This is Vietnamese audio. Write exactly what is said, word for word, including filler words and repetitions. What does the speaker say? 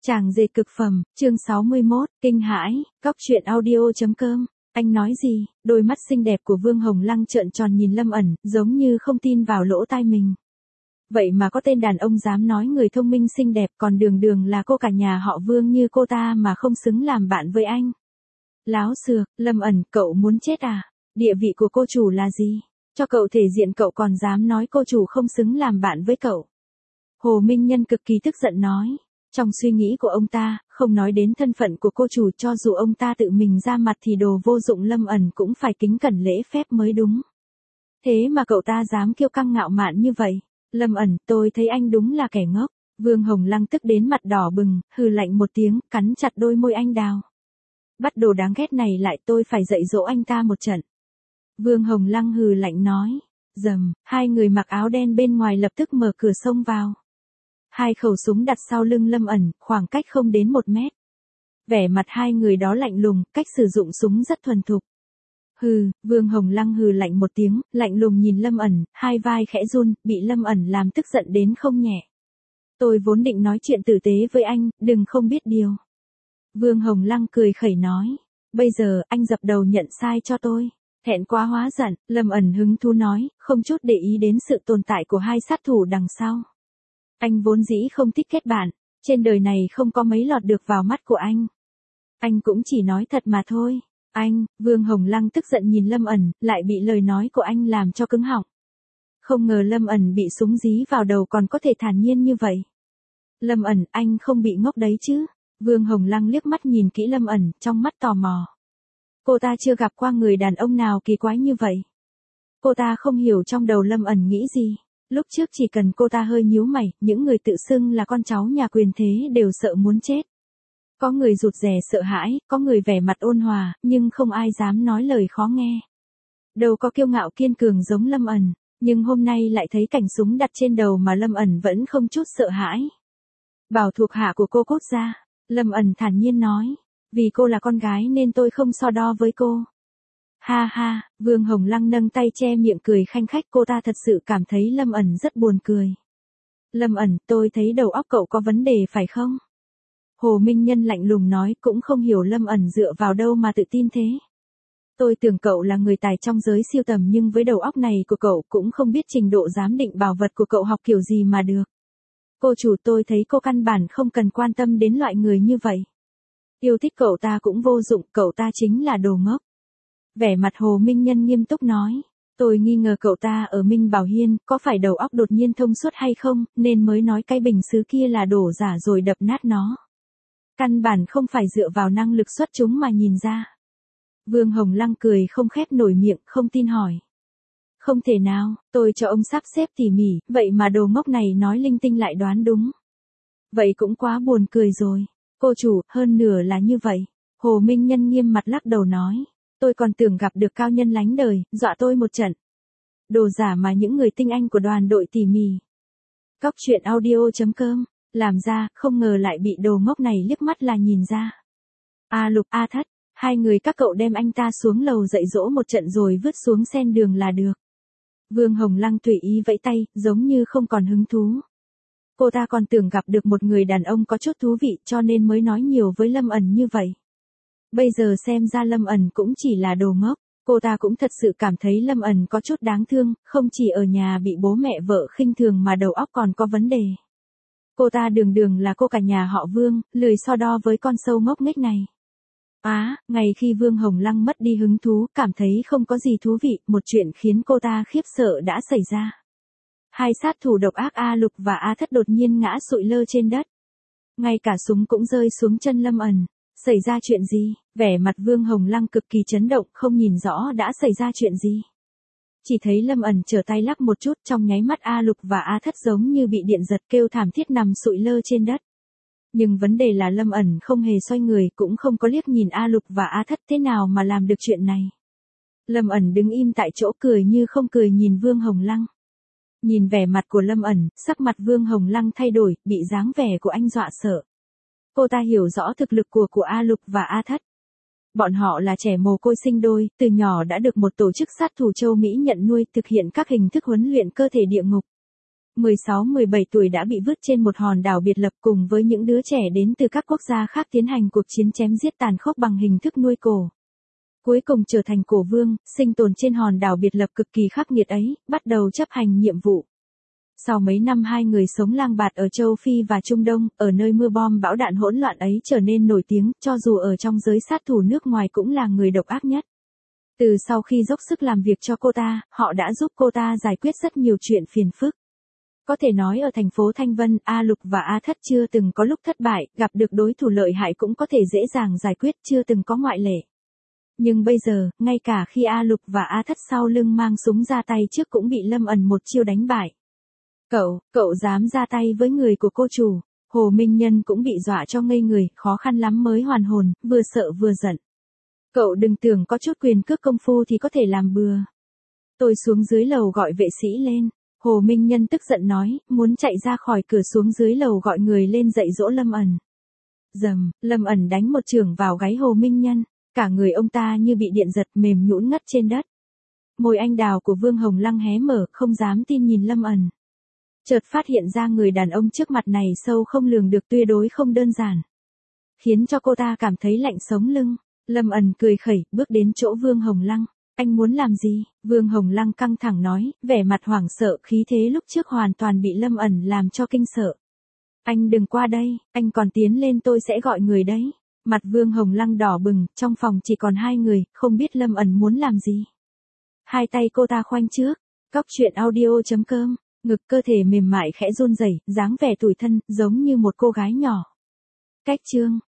Chàng dệt cực phẩm, chương sáu mươi mốt, kinh hãi, góc truyện audio.com. Anh nói gì? Đôi mắt xinh đẹp của Vương Hồng Lăng trợn tròn nhìn Lâm ẩn, giống như không tin vào lỗ tai mình. Vậy mà có tên đàn ông dám nói người thông minh xinh đẹp, còn đường đường là cô cả nhà họ Vương như cô ta mà không xứng làm bạn với anh. Láo xược, Lâm ẩn, cậu muốn chết à? Địa vị của cô chủ là gì? Cho cậu thể diện cậu còn dám nói cô chủ không xứng làm bạn với cậu. Hồ Minh Nhân cực kỳ tức giận nói. Trong suy nghĩ của ông ta, không nói đến thân phận của cô chủ, cho dù ông ta tự mình ra mặt thì đồ vô dụng Lâm ẩn cũng phải kính cẩn lễ phép mới đúng. Thế mà cậu ta dám kiêu căng ngạo mạn như vậy. Lâm ẩn, tôi thấy anh đúng là kẻ ngốc. Vương Hồng Lăng tức đến mặt đỏ bừng, hừ lạnh một tiếng, cắn chặt đôi môi anh đào. Bắt đồ đáng ghét này lại, tôi phải dạy dỗ anh ta một trận. Vương Hồng Lăng hừ lạnh nói. Dầm, hai người mặc áo đen bên ngoài lập tức mở cửa xông vào. Hai khẩu súng đặt sau lưng Lâm ẩn, khoảng cách không đến một mét. Vẻ mặt hai người đó lạnh lùng, cách sử dụng súng rất thuần thục. Hừ, Vương Hồng Lăng hừ lạnh một tiếng, lạnh lùng nhìn Lâm ẩn, hai vai khẽ run, bị Lâm ẩn làm tức giận đến không nhẹ. Tôi vốn định nói chuyện tử tế với anh, đừng không biết điều. Vương Hồng Lăng cười khẩy nói. Bây giờ, anh dập đầu nhận sai cho tôi. Thẹn quá hóa giận, Lâm ẩn hứng thú nói, không chút để ý đến sự tồn tại của hai sát thủ đằng sau. Anh vốn dĩ không thích kết bạn, trên đời này không có mấy lọt được vào mắt của anh. Anh cũng chỉ nói thật mà thôi. Anh, Vương Hồng Lăng tức giận nhìn Lâm ẩn, lại bị lời nói của anh làm cho cứng họng. Không ngờ Lâm ẩn bị súng dí vào đầu còn có thể thản nhiên như vậy. Lâm ẩn, anh không bị ngốc đấy chứ? Vương Hồng Lăng liếc mắt nhìn kỹ Lâm ẩn, trong mắt tò mò. Cô ta chưa gặp qua người đàn ông nào kỳ quái như vậy. Cô ta không hiểu trong đầu Lâm ẩn nghĩ gì. Lúc trước chỉ cần cô ta hơi nhíu mày, những người tự xưng là con cháu nhà quyền thế đều sợ muốn chết. Có người rụt rè sợ hãi, có người vẻ mặt ôn hòa, nhưng không ai dám nói lời khó nghe. Đâu có kiêu ngạo kiên cường giống Lâm ẩn, nhưng hôm nay lại thấy cảnh súng đặt trên đầu mà Lâm ẩn vẫn không chút sợ hãi. Bảo thuộc hạ của cô cốt ra, Lâm ẩn thản nhiên nói, vì cô là con gái nên tôi không so đo với cô. Ha ha, Vương Hồng Lăng nâng tay che miệng cười khanh khách, cô ta thật sự cảm thấy Lâm ẩn rất buồn cười. Lâm ẩn, tôi thấy đầu óc cậu có vấn đề phải không? Hồ Minh Nhân lạnh lùng nói, cũng không hiểu Lâm ẩn dựa vào đâu mà tự tin thế. Tôi tưởng cậu là người tài trong giới siêu tầm, nhưng với đầu óc này của cậu cũng không biết trình độ giám định bảo vật của cậu học kiểu gì mà được. Cô chủ, tôi thấy cô căn bản không cần quan tâm đến loại người như vậy. Yêu thích cậu ta cũng vô dụng, cậu ta chính là đồ ngốc. Vẻ mặt Hồ Minh Nhân nghiêm túc nói, tôi nghi ngờ cậu ta ở Minh Bảo Hiên, có phải đầu óc đột nhiên thông suốt hay không, nên mới nói cái bình sứ kia là đổ giả rồi đập nát nó. Căn bản không phải dựa vào năng lực xuất chúng mà nhìn ra. Vương Hồng Lăng cười không khép nổi miệng, không tin hỏi. Không thể nào, tôi cho ông sắp xếp tỉ mỉ, vậy mà đồ ngốc này nói linh tinh lại đoán đúng. Vậy cũng quá buồn cười rồi. Cô chủ, hơn nửa là như vậy. Hồ Minh Nhân nghiêm mặt lắc đầu nói. Tôi còn tưởng gặp được cao nhân lánh đời, dọa tôi một trận. Đồ giả mà những người tinh anh của đoàn đội tỉ mỉ. Góc truyện audio.com, làm ra, không ngờ lại bị đồ ngốc này liếc mắt là nhìn ra. A Lục, A Thất, hai người các cậu đem anh ta xuống lầu dạy dỗ một trận rồi vứt xuống sen đường là được. Vương Hồng Lăng tùy ý vẫy tay, giống như không còn hứng thú. Cô ta còn tưởng gặp được một người đàn ông có chút thú vị cho nên mới nói nhiều với Lâm ẩn như vậy. Bây giờ xem ra Lâm ẩn cũng chỉ là đồ ngốc, cô ta cũng thật sự cảm thấy Lâm ẩn có chút đáng thương, không chỉ ở nhà bị bố mẹ vợ khinh thường mà đầu óc còn có vấn đề. Cô ta đường đường là cô cả nhà họ Vương, lười so đo với con sâu ngốc nghếch này. Á, à, ngày khi Vương Hồng Lăng mất đi hứng thú, cảm thấy không có gì thú vị, một chuyện khiến cô ta khiếp sợ đã xảy ra. Hai sát thủ độc ác A Lục và A Thất đột nhiên ngã sụi lơ trên đất. Ngay cả súng cũng rơi xuống chân Lâm ẩn. Xảy ra chuyện gì? Vẻ mặt Vương Hồng Lăng cực kỳ chấn động, không nhìn rõ đã xảy ra chuyện gì. Chỉ thấy Lâm ẩn trở tay lắc một chút, trong nháy mắt A Lục và A Thất giống như bị điện giật kêu thảm thiết nằm sụi lơ trên đất. Nhưng vấn đề là Lâm ẩn không hề xoay người, cũng không có liếc nhìn A Lục và A Thất, thế nào mà làm được chuyện này. Lâm ẩn đứng im tại chỗ cười như không cười nhìn Vương Hồng Lăng. Nhìn vẻ mặt của Lâm ẩn, sắc mặt Vương Hồng Lăng thay đổi, bị dáng vẻ của anh dọa sợ. Cô ta hiểu rõ thực lực của của A Lục và A Thất. Bọn họ là trẻ mồ côi sinh đôi, từ nhỏ đã được một tổ chức sát thủ châu Mỹ nhận nuôi, thực hiện các hình thức huấn luyện cơ thể địa ngục. mười sáu mười bảy tuổi đã bị vứt trên một hòn đảo biệt lập cùng với những đứa trẻ đến từ các quốc gia khác tiến hành cuộc chiến chém giết tàn khốc bằng hình thức nuôi cổ. Cuối cùng trở thành cổ vương, sinh tồn trên hòn đảo biệt lập cực kỳ khắc nghiệt ấy, bắt đầu chấp hành nhiệm vụ. Sau mấy năm hai người sống lang bạt ở châu Phi và Trung Đông, ở nơi mưa bom bão đạn hỗn loạn ấy trở nên nổi tiếng, cho dù ở trong giới sát thủ nước ngoài cũng là người độc ác nhất. Từ sau khi dốc sức làm việc cho cô ta, họ đã giúp cô ta giải quyết rất nhiều chuyện phiền phức. Có thể nói ở thành phố Thanh Vân, A Lục và A Thất chưa từng có lúc thất bại, gặp được đối thủ lợi hại cũng có thể dễ dàng giải quyết, chưa từng có ngoại lệ. Nhưng bây giờ, ngay cả khi A Lục và A Thất sau lưng mang súng ra tay trước cũng bị Lâm ẩn một chiêu đánh bại. Cậu, cậu dám ra tay với người của cô chủ. Hồ Minh Nhân cũng bị dọa cho ngây người, khó khăn lắm mới hoàn hồn, vừa sợ vừa giận. Cậu đừng tưởng có chút quyền cước công phu thì có thể làm bừa. Tôi xuống dưới lầu gọi vệ sĩ lên. Hồ Minh Nhân tức giận nói, muốn chạy ra khỏi cửa xuống dưới lầu gọi người lên dạy dỗ Lâm ẩn. Dầm, Lâm ẩn đánh một chưởng vào gáy Hồ Minh Nhân. Cả người ông ta như bị điện giật mềm nhũn ngất trên đất. Môi anh đào của Vương Hồng Lăng hé mở, không dám tin nhìn Lâm ẩn. Chợt phát hiện ra người đàn ông trước mặt này sâu không lường được, tuyệt đối không đơn giản. Khiến cho cô ta cảm thấy lạnh sống lưng. Lâm ẩn cười khẩy, bước đến chỗ Vương Hồng Lăng. Anh muốn làm gì? Vương Hồng Lăng căng thẳng nói, vẻ mặt hoảng sợ, khí thế lúc trước hoàn toàn bị Lâm ẩn làm cho kinh sợ. Anh đừng qua đây, anh còn tiến lên tôi sẽ gọi người đấy. Mặt Vương Hồng Lăng đỏ bừng, trong phòng chỉ còn hai người, không biết Lâm ẩn muốn làm gì. Hai tay cô ta khoanh trước, cóc truyện audio chấm com, ngực cơ thể mềm mại khẽ run rẩy, dáng vẻ tủi thân, giống như một cô gái nhỏ. Cách chương